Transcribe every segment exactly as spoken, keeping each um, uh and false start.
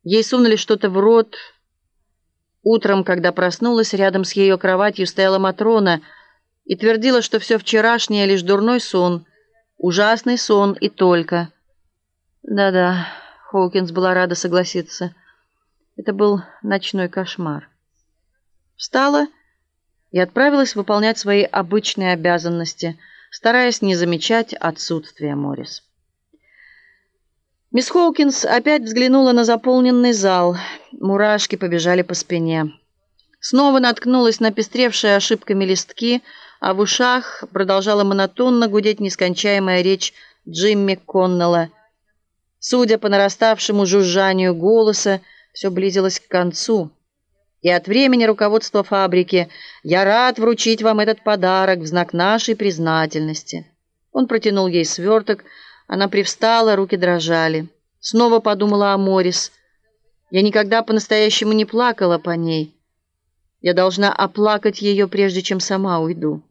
Ей сунули что-то в рот. Утром, когда проснулась, рядом с ее кроватью стояла Матрона и твердила, что все вчерашнее лишь дурной сон, ужасный сон и только. Да-да, Хоукинс была рада согласиться. Это был ночной кошмар. Встала и отправилась выполнять свои обычные обязанности, стараясь не замечать отсутствия Моррис. Мисс Хоукинс опять взглянула на заполненный зал. Мурашки побежали по спине. Снова наткнулась на пестревшие ошибками листки, а в ушах продолжала монотонно гудеть нескончаемая речь Джимми Коннелла. Судя по нараставшему жужжанию голоса, все близилось к концу. И от времени руководства фабрики: «Я рад вручить вам этот подарок в знак нашей признательности». Он протянул ей сверток. Она привстала, руки дрожали. Снова подумала о Моррис. «Я никогда по-настоящему не плакала по ней. Я должна оплакать ее, прежде чем сама уйду».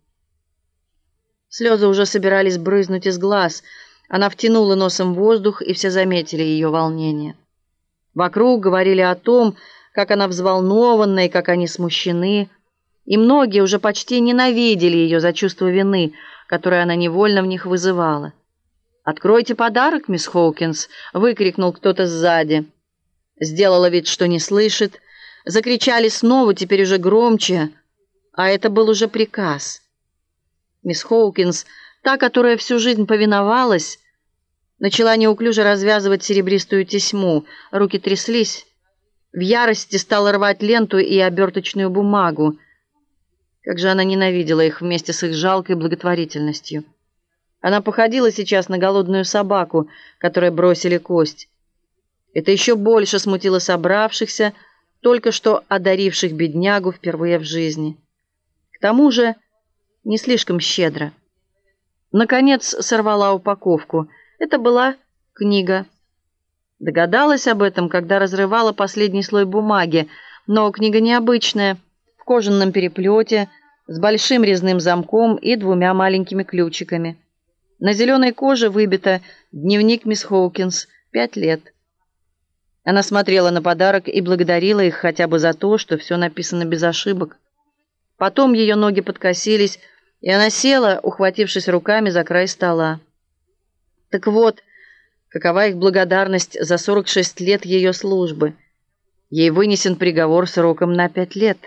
Слезы уже собирались брызнуть из глаз. Она втянула носом воздух, и все заметили ее волнение. Вокруг говорили о том, как она взволнована и как они смущены, и многие уже почти ненавидели ее за чувство вины, которое она невольно в них вызывала. «Откройте подарок, мисс Хоукинс!» — выкрикнул кто-то сзади. Сделала вид, что не слышит. Закричали снова, теперь уже громче, а это был уже приказ. Мисс Хоукинс, та, которая всю жизнь повиновалась, начала неуклюже развязывать серебристую тесьму. Руки тряслись. В ярости стала рвать ленту и оберточную бумагу. Как же она ненавидела их вместе с их жалкой благотворительностью. Она походила сейчас на голодную собаку, которой бросили кость. Это еще больше смутило собравшихся, только что одаривших беднягу впервые в жизни. К тому же не слишком щедро. Наконец сорвала упаковку. Это была книга. Догадалась об этом, когда разрывала последний слой бумаги, но книга необычная, в кожаном переплете, с большим резным замком и двумя маленькими ключиками. На зеленой коже выбито «Дневник мисс Хоукинс. Пять лет». Она смотрела на подарок и благодарила их хотя бы за то, что все написано без ошибок. Потом ее ноги подкосились, и она села, ухватившись руками за край стола. Так вот, какова их благодарность за сорок шесть лет ее службы. Ей вынесен приговор сроком на пять лет.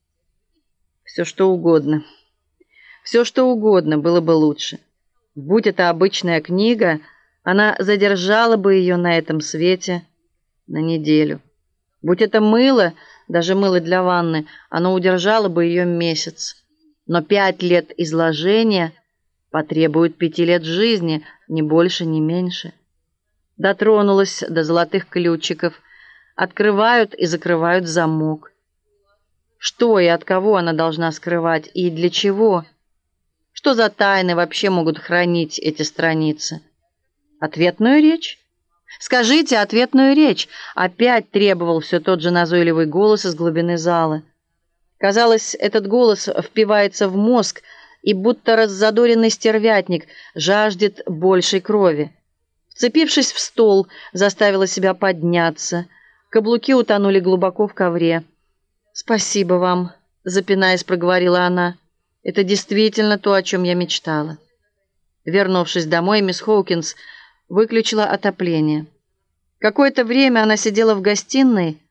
Все что угодно. Все что угодно было бы лучше. Будь это обычная книга, она задержала бы ее на этом свете на неделю. Будь это мыло, даже мыло для ванны, оно удержало бы ее месяц. Но пять лет изложения потребует пяти лет жизни, ни больше, ни меньше. Дотронулась до золотых ключиков. Открывают и закрывают замок. Что и от кого она должна скрывать, и для чего? Что за тайны вообще могут хранить эти страницы? Ответную речь? Скажите ответную речь. Опять требовал все тот же назойливый голос из глубины зала. Казалось, этот голос впивается в мозг, и будто раззадоренный стервятник жаждет большей крови. Вцепившись в стол, заставила себя подняться. Каблуки утонули глубоко в ковре. «Спасибо вам», — запинаясь, проговорила она. «Это действительно то, о чем я мечтала». Вернувшись домой, мисс Хоукинс выключила отопление. Какое-то время она сидела в гостиной,